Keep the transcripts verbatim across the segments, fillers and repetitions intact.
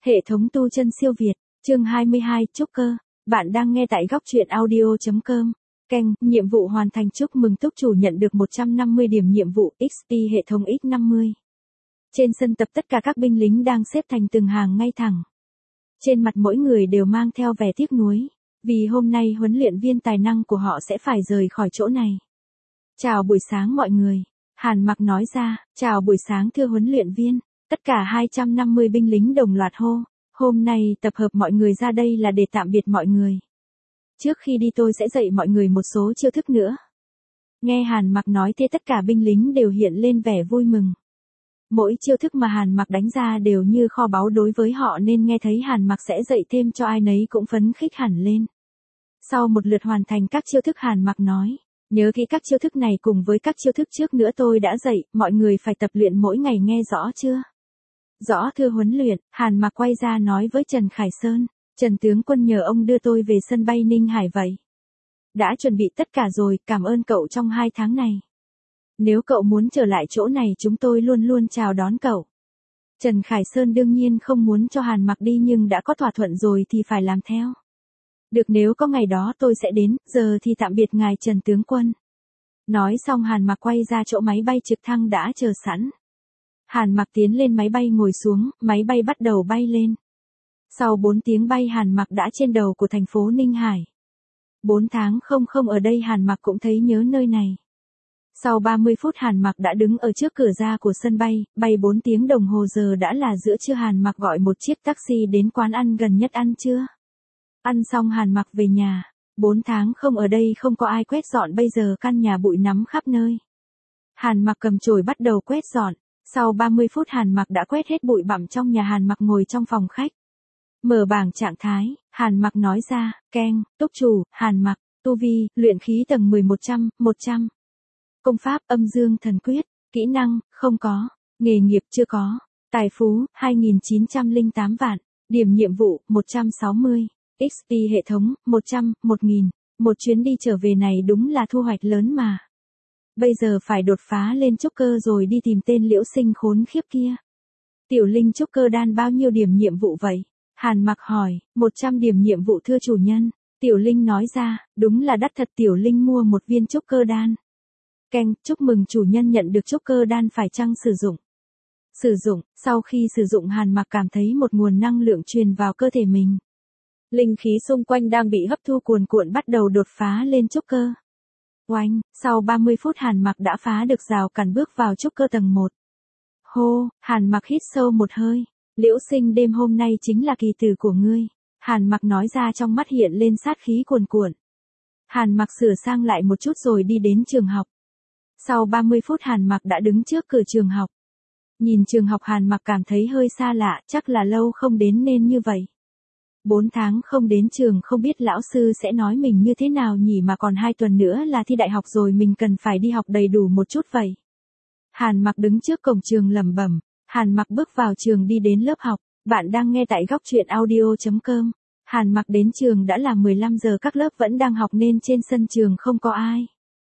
Hệ thống tu chân siêu Việt, chương hai mươi hai, trúc cơ. Bạn đang nghe tại góc truyện audio chấm com. Keng, nhiệm vụ hoàn thành, chúc mừng túc chủ nhận được một trăm năm mươi điểm nhiệm vụ ích pê hệ thống X năm mươi. Trên sân tập tất cả các binh lính đang xếp thành từng hàng ngay thẳng. Trên mặt mỗi người đều mang theo vẻ tiếc nuối, vì hôm nay huấn luyện viên tài năng của họ sẽ phải rời khỏi chỗ này. Chào buổi sáng mọi người, Hàn Mặc nói ra, chào buổi sáng thưa huấn luyện viên. Tất cả hai trăm năm mươi binh lính đồng loạt hô, hôm nay tập hợp mọi người ra đây là để tạm biệt mọi người. Trước khi đi tôi sẽ dạy mọi người một số chiêu thức nữa. Nghe Hàn Mặc nói thế tất cả binh lính đều hiện lên vẻ vui mừng. Mỗi chiêu thức mà Hàn Mặc đánh ra đều như kho báu đối với họ nên nghe thấy Hàn Mặc sẽ dạy thêm cho ai nấy cũng phấn khích hẳn lên. Sau một lượt hoàn thành các chiêu thức Hàn Mặc nói, nhớ kỹ các chiêu thức này cùng với các chiêu thức trước nữa tôi đã dạy, mọi người phải tập luyện mỗi ngày nghe rõ chưa? Rõ thưa huấn luyện, Hàn Mặc quay ra nói với Trần Khải Sơn, Trần tướng quân nhờ ông đưa tôi về sân bay Ninh Hải vậy. Đã chuẩn bị tất cả rồi, cảm ơn cậu trong hai tháng này. Nếu cậu muốn trở lại chỗ này chúng tôi luôn luôn chào đón cậu. Trần Khải Sơn đương nhiên không muốn cho Hàn Mặc đi nhưng đã có thỏa thuận rồi thì phải làm theo. Được, nếu có ngày đó tôi sẽ đến, giờ thì tạm biệt ngài Trần tướng quân. Nói xong Hàn Mặc quay ra chỗ máy bay trực thăng đã chờ sẵn. Hàn Mặc tiến lên máy bay ngồi xuống, máy bay bắt đầu bay lên. Sau bốn tiếng bay Hàn Mặc đã trên đầu của thành phố Ninh Hải. bốn tháng không không ở đây Hàn Mặc cũng thấy nhớ nơi này. Sau ba mươi phút Hàn Mặc đã đứng ở trước cửa ra của sân bay, bay bốn tiếng đồng hồ giờ đã là giữa trưa. Hàn Mặc gọi một chiếc taxi đến quán ăn gần nhất ăn trưa. Ăn xong Hàn Mặc về nhà. bốn tháng không ở đây không có ai quét dọn, bây giờ căn nhà bụi nắm khắp nơi. Hàn Mặc cầm chổi bắt đầu quét dọn. Sau ba mươi phút Hàn Mặc đã quét hết bụi bặm trong nhà. Hàn Mặc ngồi trong phòng khách. Mở bảng trạng thái, Hàn Mặc nói ra, keng, túc chủ, Hàn Mặc, tu vi, luyện khí tầng mười một trăm, một trăm. Công pháp, âm dương thần quyết, kỹ năng, không có, nghề nghiệp chưa có, tài phú, hai nghìn chín trăm lẻ tám vạn, điểm nhiệm vụ, một trăm sáu mươi, ích pê hệ thống, một trăm, một nghìn, một chuyến đi trở về này đúng là thu hoạch lớn mà. Bây giờ phải đột phá lên trúc cơ rồi đi tìm tên Liễu Sinh khốn khiếp kia. Tiểu Linh trúc cơ đan bao nhiêu điểm nhiệm vụ vậy? Hàn Mặc hỏi, một trăm điểm nhiệm vụ thưa chủ nhân. Tiểu Linh nói ra, đúng là đắt thật. Tiểu Linh mua một viên trúc cơ đan. Keng, chúc mừng chủ nhân nhận được trúc cơ đan, phải chăng sử dụng? Sử dụng, sau khi sử dụng Hàn Mặc cảm thấy một nguồn năng lượng truyền vào cơ thể mình. Linh khí xung quanh đang bị hấp thu cuồn cuộn bắt đầu đột phá lên trúc cơ. Oanh, sau ba mươi phút Hàn Mặc đã phá được rào cản bước vào trúc cơ tầng một. Hô, Hàn Mặc hít sâu một hơi. Liễu Sinh, đêm hôm nay chính là kỳ tử của ngươi. Hàn Mặc nói ra, trong mắt hiện lên sát khí cuồn cuộn. Hàn Mặc sửa sang lại một chút rồi đi đến trường học. Sau ba mươi phút Hàn Mặc đã đứng trước cửa trường học. Nhìn trường học Hàn Mặc cảm thấy hơi xa lạ, chắc là lâu không đến nên như vậy. bốn tháng không đến trường, không biết lão sư sẽ nói mình như thế nào nhỉ, mà còn hai tuần nữa là thi đại học rồi, mình cần phải đi học đầy đủ một chút vậy. Hàn Mặc đứng trước cổng trường lẩm bẩm. Hàn Mặc bước vào trường đi đến lớp học. Bạn đang nghe tại góc truyện audio chấm com. Hàn Mặc đến trường đã là mười lăm giờ, các lớp vẫn đang học nên trên sân trường không có ai.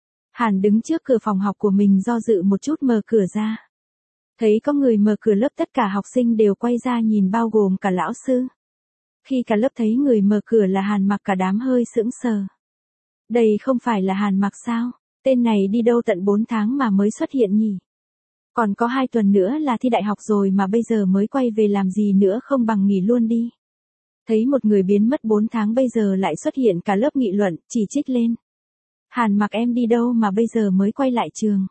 Hàn đứng trước cửa phòng học của mình do dự một chút, mở cửa ra. Thấy có người mở cửa lớp, tất cả học sinh đều quay ra nhìn, bao gồm cả lão sư. Khi cả lớp thấy người mở cửa là Hàn Mặc, cả đám hơi sững sờ. Đây không phải là Hàn Mặc sao? Tên này đi đâu tận bốn tháng mà mới xuất hiện nhỉ? Còn có hai tuần nữa là thi đại học rồi mà bây giờ mới quay về làm gì nữa, không bằng nghỉ luôn đi. Thấy một người biến mất bốn tháng bây giờ lại xuất hiện, cả lớp nghị luận, chỉ trích lên. Hàn Mặc, em đi đâu mà bây giờ mới quay lại trường?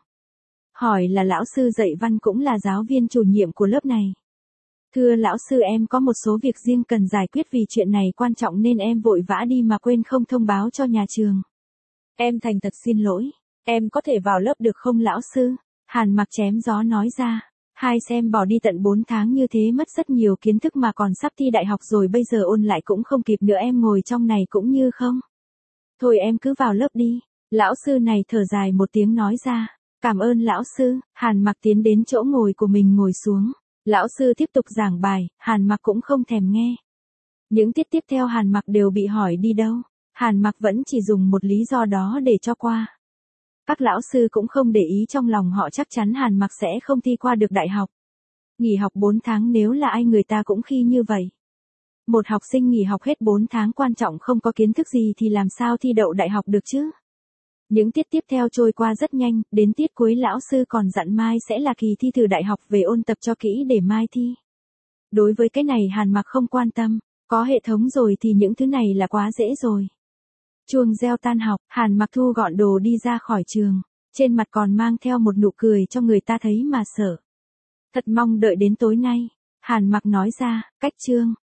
Hỏi là lão sư dạy văn cũng là giáo viên chủ nhiệm của lớp này. Thưa lão sư, em có một số việc riêng cần giải quyết, vì chuyện này quan trọng nên em vội vã đi mà quên không thông báo cho nhà trường. Em thành thật xin lỗi, em có thể vào lớp được không lão sư? Hàn Mặc chém gió nói ra, hai xem bỏ đi tận bốn tháng như thế mất rất nhiều kiến thức mà còn sắp thi đại học rồi, bây giờ ôn lại cũng không kịp nữa, em ngồi trong này cũng như không. Thôi em cứ vào lớp đi. Lão sư này thở dài một tiếng nói ra, cảm ơn lão sư. Hàn Mặc tiến đến chỗ ngồi của mình ngồi xuống. Lão sư tiếp tục giảng bài, Hàn Mặc cũng không thèm nghe. Những tiết tiếp theo Hàn Mặc đều bị hỏi đi đâu. Hàn Mặc vẫn chỉ dùng một lý do đó để cho qua. Các lão sư cũng không để ý trong lòng họ, chắc chắn Hàn Mặc sẽ không thi qua được đại học. Nghỉ học bốn tháng nếu là ai người ta cũng khi như vậy. Một học sinh nghỉ học hết bốn tháng quan trọng không có kiến thức gì thì làm sao thi đậu đại học được chứ? Những tiết tiếp theo trôi qua rất nhanh, đến tiết cuối lão sư còn dặn mai sẽ là kỳ thi thử đại học về ôn tập cho kỹ để mai thi. Đối với cái này Hàn Mặc không quan tâm, có hệ thống rồi thì những thứ này là quá dễ rồi. Chuông reo tan học, Hàn Mặc thu gọn đồ đi ra khỏi trường, trên mặt còn mang theo một nụ cười cho người ta thấy mà sợ. Thật mong đợi đến tối nay, Hàn Mặc nói ra, cách chương.